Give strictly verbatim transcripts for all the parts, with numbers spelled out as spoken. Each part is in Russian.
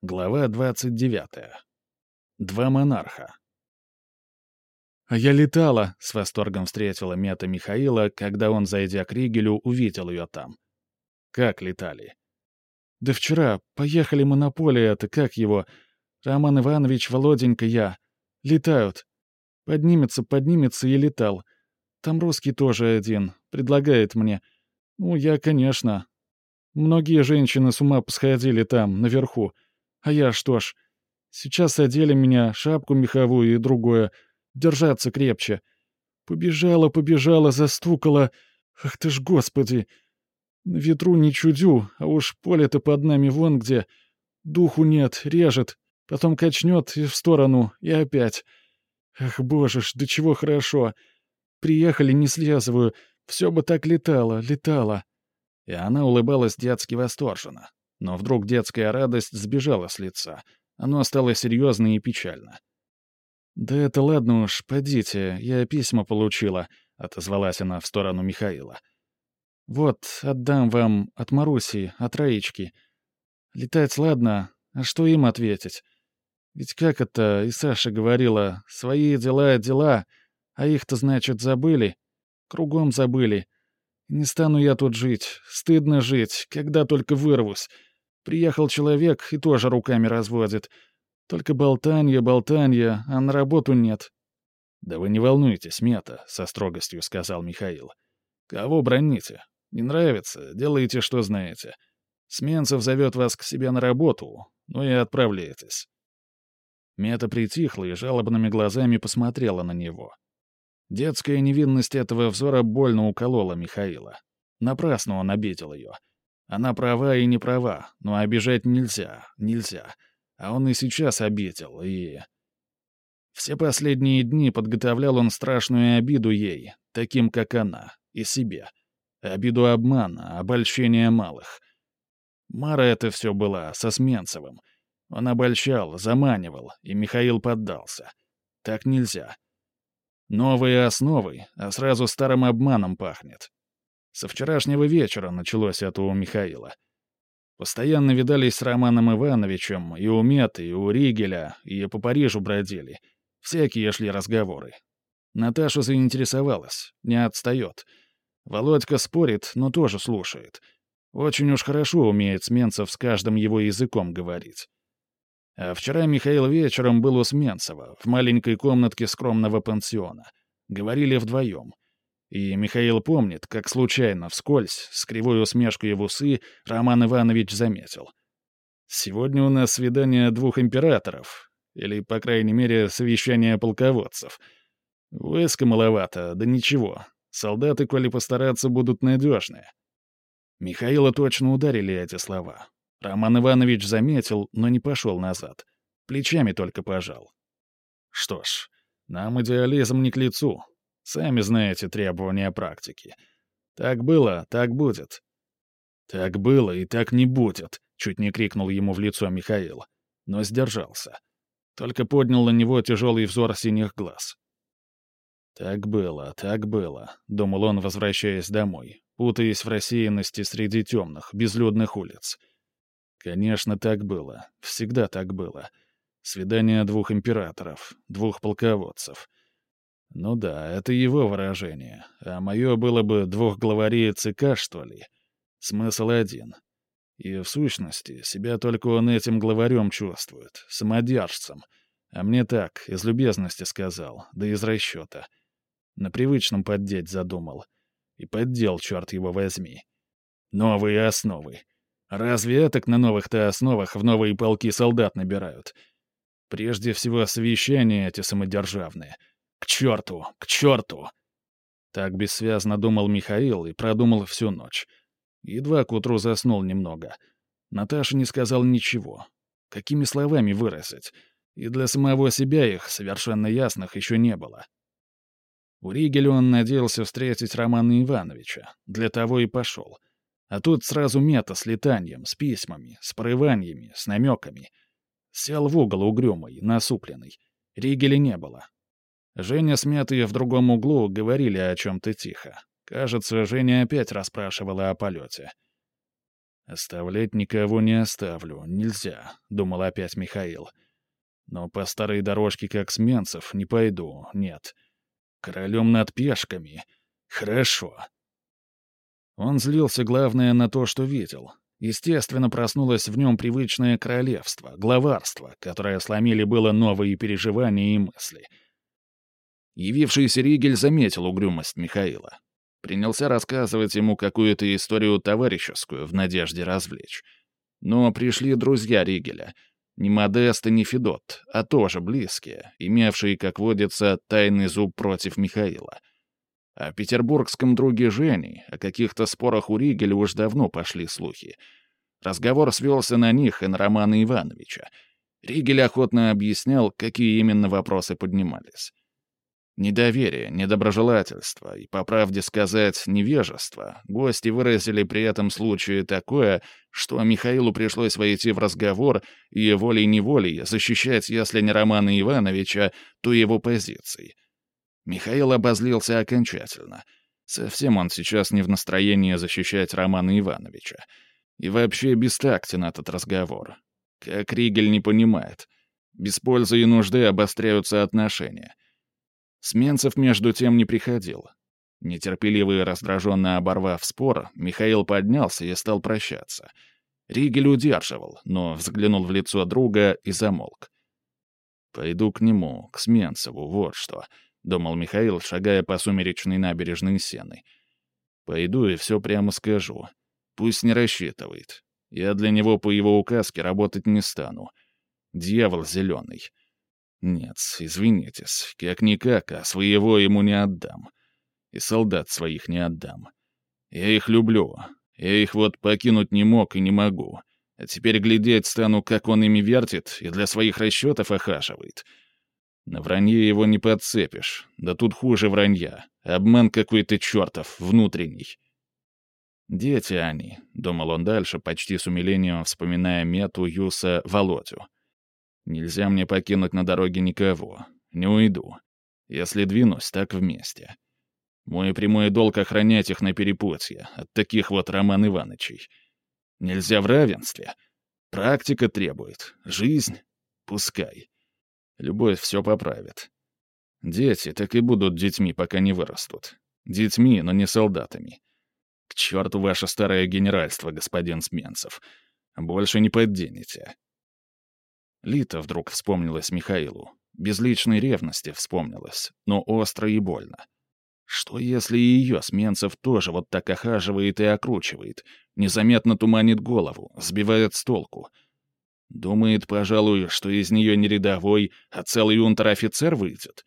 Глава двадцать девятая. Два монарха. «А я летала!» — с восторгом встретила Мета Михаила, когда он, зайдя к Ригелю, увидел ее там. «Как летали?» «Да вчера. Поехали мы на поле, это как его? Роман Иванович, Володенька, я. Летают. Поднимется, поднимется и летал. Там русский тоже один. Предлагает мне. Ну, я, конечно. Многие женщины с ума посходили там, наверху. А я что ж, сейчас одели меня, шапку меховую и другое. Держаться крепче. Побежала, побежала, застукала. Ах ты ж, господи! На ветру не чудю, а уж поле-то под нами вон где. Духу нет, режет. Потом качнет и в сторону, и опять. Ах, боже ж, до чего хорошо. Приехали, не слезываю. Все бы так летало, летало. И она улыбалась детски восторженно. Но вдруг детская радость сбежала с лица. Оно стало серьезно и печально. «Да это ладно уж, подите, я письма получила», — отозвалась она в сторону Михаила. «Вот, отдам вам от Маруси, от Раечки. Летать ладно, а что им ответить? Ведь как это, и Саша говорила, свои дела — дела, а их-то, значит, забыли. Кругом забыли. Не стану я тут жить, стыдно жить, когда только вырвусь. Приехал человек и тоже руками разводит. Только болтанье, болтанье, а на работу нет». «Да вы не волнуйтесь, Мета», — со строгостью сказал Михаил. «Кого броните? Не нравится? Делайте, что знаете. Сменцев зовет вас к себе на работу, ну и отправляйтесь». Мета притихла и жалобными глазами посмотрела на него. Детская невинность этого взора больно уколола Михаила. Напрасно он обидел ее. Она права и не права, но обижать нельзя, нельзя. А он и сейчас обидел, и... Все последние дни подготовлял он страшную обиду ей, таким, как она, и себе. Обиду обмана, обольщения малых. Мара это все была, со Сменцевым. Он обольщал, заманивал, и Михаил поддался. Так нельзя. Новые основы, а сразу старым обманом пахнет. Со вчерашнего вечера началось это у Михаила. Постоянно видались с Романом Ивановичем и у Меты, и у Ригеля, и по Парижу бродили. Всякие шли разговоры. Наташа заинтересовалась, не отстает. Володька спорит, но тоже слушает. Очень уж хорошо умеет Сменцев с каждым его языком говорить. А вчера Михаил вечером был у Сменцева, в маленькой комнатке скромного пансиона. Говорили вдвоем. И Михаил помнит, как случайно, вскользь, с кривой усмешкой в усы, Роман Иванович заметил. «Сегодня у нас свидание двух императоров, или, по крайней мере, совещание полководцев. Войска маловато, да ничего. Солдаты, коли постараться, будут надежные». Михаила точно ударили эти слова. Роман Иванович заметил, но не пошел назад. Плечами только пожал. «Что ж, нам идеализм не к лицу. Сами знаете требования практики. Так было, так будет». «Так было и так не будет», — чуть не крикнул ему в лицо Михаил. Но сдержался. Только поднял на него тяжелый взор синих глаз. «Так было, так было», — думал он, возвращаясь домой, путаясь в рассеянности среди темных, безлюдных улиц. «Конечно, так было. Всегда так было. Свидание двух императоров, двух полководцев. Ну да, это его выражение, а мое было бы двух главарей ЦК, что ли. Смысл один. И в сущности, себя только он этим главарем чувствует, самодержцем. А мне так, из любезности сказал, да из расчета. На привычном поддеть задумал. И поддел, черт его возьми. Новые основы. Разве этак на новых-то основах в новые полки солдат набирают? Прежде всего, совещания эти самодержавные. К черту, к черту! Так бессвязно думал Михаил и продумал всю ночь. Едва к утру заснул немного. Наташа не сказал ничего. Какими словами выразить? И для самого себя их, совершенно ясных, еще не было. У Ригеля он надеялся встретить Романа Ивановича. Для того и пошел. А тут сразу Мета с летанием, с письмами, с порываниями, с намеками. Сел в угол угрюмый, насупленный. Ригеля не было. Женя с Метой в другом углу говорили о чем-то тихо. Кажется, Женя опять расспрашивала о полете. «Оставлять никого не оставлю, нельзя», — думал опять Михаил. «Но по старой дорожке, как Сменцев, не пойду, нет. Королем над пешками. Хорошо». Он злился, главное, на то, что видел. Естественно, проснулось в нем привычное королевство, главарство, которое сломили было новые переживания и мысли. Явившийся Ригель заметил угрюмость Михаила. Принялся рассказывать ему какую-то историю товарищескую в надежде развлечь. Но пришли друзья Ригеля. Не Модест и не Федот, а тоже близкие, имевшие, как водится, тайный зуб против Михаила. О петербургском друге Жени, о каких-то спорах у Ригеля уж давно пошли слухи. Разговор свелся на них и на Романа Ивановича. Ригель охотно объяснял, какие именно вопросы поднимались. Недоверие, недоброжелательство и, по правде сказать, невежество гости выразили при этом случае такое, что Михаилу пришлось войти в разговор и волей-неволей защищать, если не Романа Ивановича, то его позиции. Михаил обозлился окончательно. Совсем он сейчас не в настроении защищать Романа Ивановича. И вообще бестактен этот разговор. Как Ригель не понимает. Без пользы и нужды обостряются отношения. Сменцев между тем не приходил. Нетерпеливо и раздраженно оборвав спор, Михаил поднялся и стал прощаться. Ригель удерживал, но взглянул в лицо друга и замолк. «Пойду к нему, к Сменцеву, вот что», — думал Михаил, шагая по сумеречной набережной Сены. «Пойду и все прямо скажу. Пусть не рассчитывает. Я для него по его указке работать не стану. Дьявол зеленый. Нет, извинитесь, как-никак, а своего ему не отдам. И солдат своих не отдам. Я их люблю. Я их вот покинуть не мог и не могу. А теперь глядеть стану, как он ими вертит и для своих расчетов охаживает. На вранье его не подцепишь. Да тут хуже вранья. Обман какой-то чертов, внутренний. «Дети они», — думал он дальше, почти с умилением вспоминая Мету, Юса, Володю. «Нельзя мне покинуть на дороге никого. Не уйду. Если двинусь, так вместе. Мой прямой долг — охранять их на перепутье от таких вот Роман Иванычей. Нельзя в равенстве. Практика требует. Жизнь? Пускай. Любовь все поправит. Дети так и будут детьми, пока не вырастут. Детьми, но не солдатами. К черту ваше старое генеральство, господин Сменцев. Больше не подденете». Лита вдруг вспомнилась Михаилу. Без личной ревности вспомнилась, но остро и больно. Что если и ее Сменцев тоже вот так охаживает и окручивает, незаметно туманит голову, сбивает с толку? Думает, пожалуй, что из нее не рядовой, а целый унтер-офицер выйдет?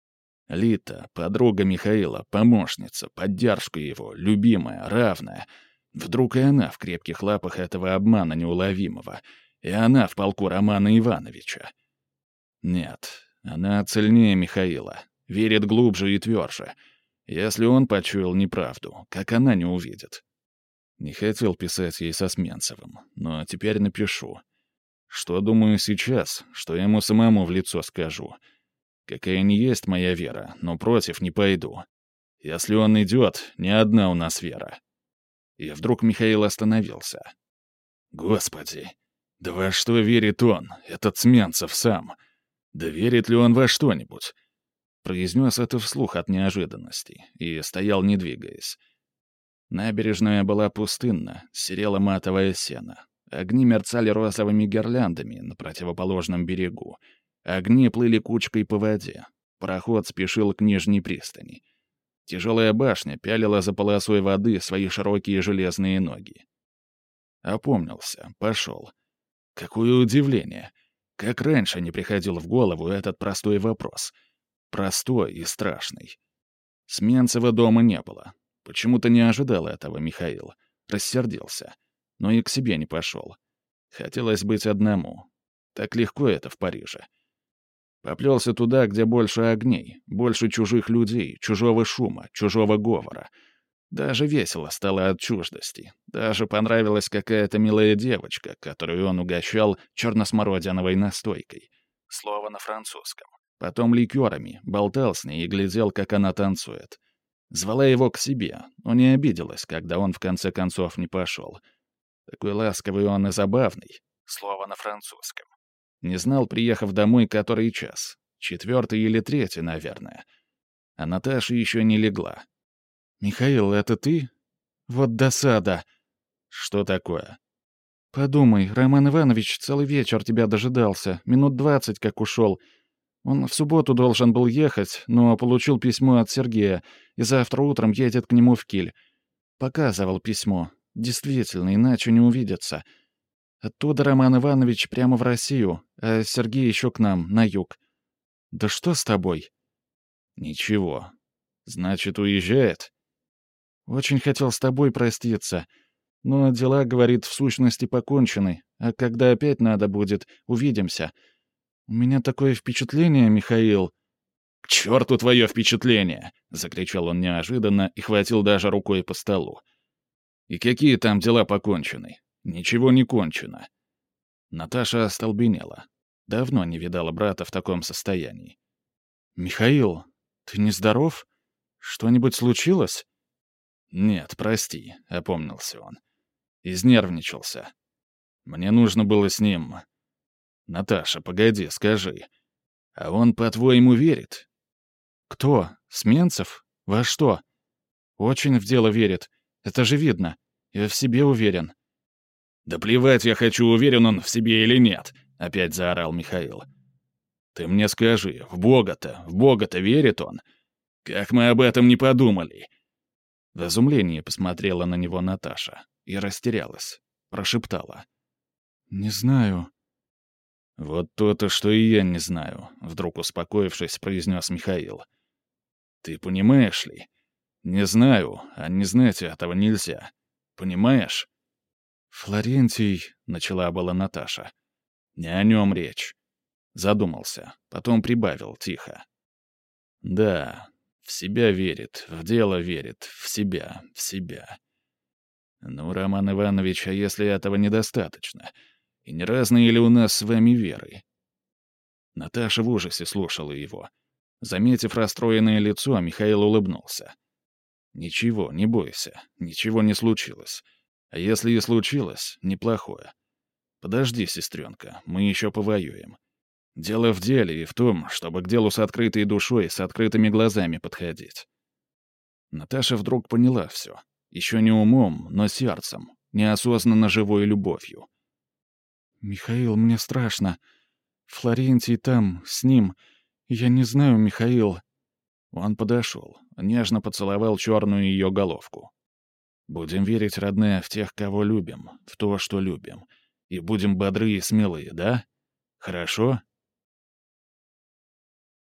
Лита, подруга Михаила, помощница, поддержка его, любимая, равная. Вдруг и она в крепких лапах этого обмана неуловимого, и она в полку Романа Ивановича. Нет, она цельнее Михаила, верит глубже и тверже. Если он почуял неправду, как она не увидит? Не хотел писать ей со Сменцевым, но теперь напишу. Что думаю сейчас, что ему самому в лицо скажу. Какая не есть моя вера, но против не пойду. Если он идет, не одна у нас вера. И вдруг Михаил остановился. Господи, да во что верит он, этот Сменцев сам? Да верит ли он во что-нибудь? Произнес это вслух от неожиданности и стоял, не двигаясь. Набережная была пустынна, серела матовое сено. Огни мерцали розовыми гирляндами на противоположном берегу. Огни плыли кучкой по воде. Пароход спешил к нижней пристани. Тяжелая башня пялила за полосой воды свои широкие железные ноги. Опомнился, пошел. Какое удивление! Как раньше не приходил в голову этот простой вопрос. Простой и страшный. Сменцева дома не было. Почему-то не ожидал этого Михаил. Рассердился. Но и к себе не пошел. Хотелось быть одному. Так легко это в Париже. Поплелся туда, где больше огней, больше чужих людей, чужого шума, чужого говора. Даже весело стало от чуждости. Даже понравилась какая-то милая девочка, которую он угощал черносмородиновой настойкой. Слово на французском. Потом ликерами, болтал с ней и глядел, как она танцует. Звала его к себе, но не обиделась, когда он в конце концов не пошел. Такой ласковый он и забавный. Слово на французском. Не знал, приехав домой, который час. Четвертый или третий, наверное. А Наташа еще не легла. «Михаил, это ты? Вот досада!» «Что такое?» «Подумай, Роман Иванович целый вечер тебя дожидался, минут двадцать как ушел. Он в субботу должен был ехать, но получил письмо от Сергея, и завтра утром едет к нему в Киль. Показывал письмо. Действительно, иначе не увидятся. Оттуда Роман Иванович прямо в Россию, а Сергей еще к нам, на юг. Да что с тобой?» «Ничего. Значит, уезжает?» «Очень хотел с тобой проститься. Но дела, говорит, в сущности покончены, а когда опять надо будет, увидимся. У меня такое впечатление, Михаил...» «К черту твое впечатление!» — закричал он неожиданно и хватил даже рукой по столу. «И какие там дела покончены? Ничего не кончено». Наташа остолбенела. Давно не видала брата в таком состоянии. «Михаил, ты нездоров? Что-нибудь случилось?» «Нет, прости», — опомнился он. Изнервничался. Мне нужно было с ним... Наташа, погоди, скажи. А он, по-твоему, верит? «Кто? Сменцев? Во что?» «Очень в дело верит. Это же видно. Я в себе уверен». «Да плевать я хочу, уверен он в себе или нет», — опять заорал Михаил. «Ты мне скажи, в Бога-то, в Бога-то верит он? Как мы об этом не подумали?» В изумлении посмотрела на него Наташа и растерялась. Прошептала. «Не знаю». «Вот то-то, что и я не знаю», — вдруг успокоившись, произнес Михаил. «Ты понимаешь ли? Не знаю, а не знать этого нельзя. Понимаешь?» «Флорентий», — начала была Наташа. «Не о нем речь». Задумался, потом прибавил тихо. «Да, в себя верит, в дело верит, в себя, в себя. Ну, Роман Иванович, а если этого недостаточно? И не разные ли у нас с вами веры?» Наташа в ужасе слушала его. Заметив расстроенное лицо, Михаил улыбнулся. «Ничего, не бойся, ничего не случилось. А если и случилось, неплохое. Подожди, сестренка, мы еще повоюем. Дело в деле и в том, чтобы к делу с открытой душой, с открытыми глазами подходить». Наташа вдруг поняла все. Еще не умом, но сердцем, неосознанно живой любовью. «Михаил, мне страшно. Флорентий там, с ним. Я не знаю, Михаил». Он подошел, нежно поцеловал черную ее головку. «Будем верить, родная, в тех, кого любим, в то, что любим. И будем бодры и смелые, да? Хорошо?»